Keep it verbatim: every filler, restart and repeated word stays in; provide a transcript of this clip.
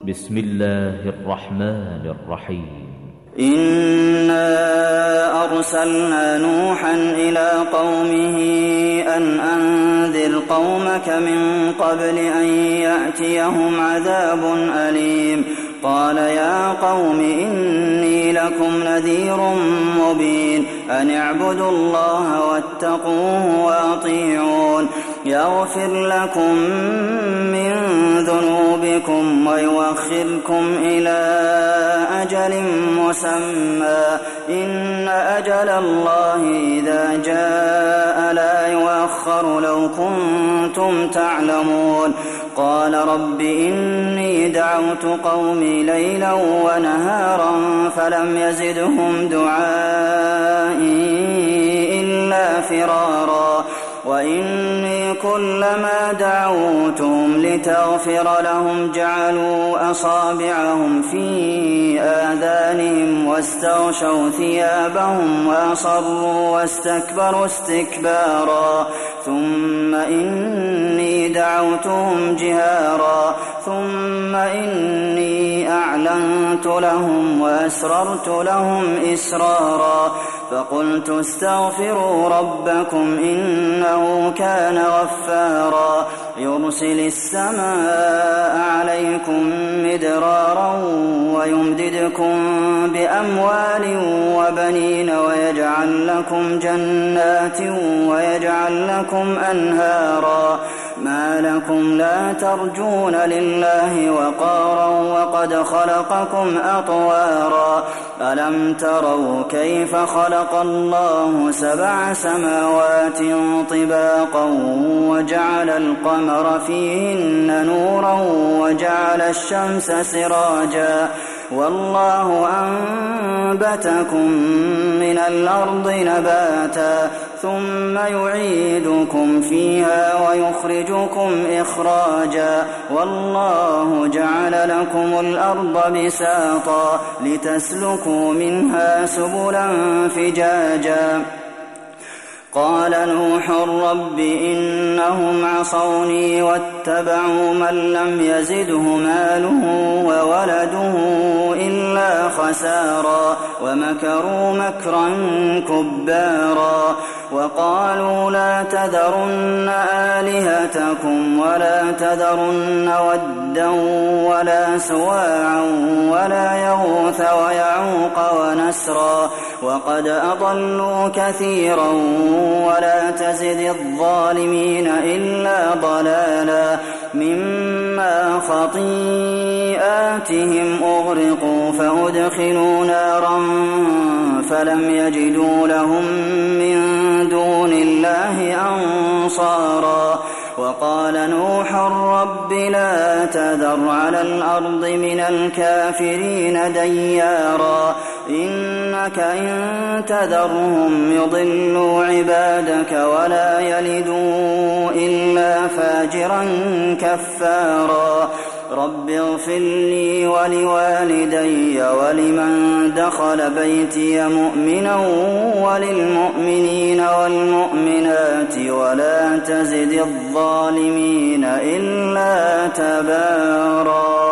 بسم الله الرحمن الرحيم. إنا أرسلنا نوحا إلى قومه أن أنذر قومك من قبل أن يأتيهم عذاب أليم. قال يا قوم إني لكم نذير مبين أن اعبدوا الله واتقوه وأطيعون يغفر لكم من ذنوبكم ويؤخركم إلى أجل مسمى إن أجل الله إذا جاء لا يؤخر لو كنتم تعلمون. قال رب إني دعوت قومي ليلا ونهارا فلم يزدهم دعائي إلا فرارا وإني كلما دعوتهم لتغفر لهم جعلوا أصابعهم في آذانهم واستغشوا ثيابهم وأصروا واستكبروا استكبارا ثم إني دعوتهم جهارا ثم إني أعلنت لهم وأسررت لهم إسرارا فقلت استغفروا ربكم إنه كان غفارا يرسل السماء عليكم مدرارا ويمددكم بأموال وبنين ويجعل لكم جنات ويجعل لكم أنهارا ما لكم لا ترجون لله وقارا وقد خلقكم أطوارا ألم تروا كيف خلق الله سبع سماوات طباقا وجعل القمر فيهن نورا وجعل الشمس سراجا والله أنبتكم من الأرض نباتا ثم يعيدكم فيها ويخرجكم إخراجا والله جعل لكم الأرض بساطا لتسلكوا منها سبلا فجاجا. قال نوح رب إنهم عصوني واتبعوا من لم يزده ماله وولده إلا خسارا ومكروا مكرا كبارا وقالوا لا تذرن آلهتكم ولا تذرن ودا ولا سواعا ولا يغوث ويعوق ونسرا وقد أضلوا كثيرا ولا تزد الظالمين إلا ضلالا مما خطيئاتهم أغرقوا فأدخلوا نارا فلم يجدوا لهم من دون الله أنصارا. وقال نوح رب لا تذر على الأرض من الكافرين ديارا إنك إن تذرهم يضلوا عبادك ولا يلدوا إلا فاجرا كفارا. رب اغفر لي ولوالدي ولمن دخل بيتي مؤمنا وللمؤمنين والمؤمنات ولا تزد الظالمين إلا تبارا.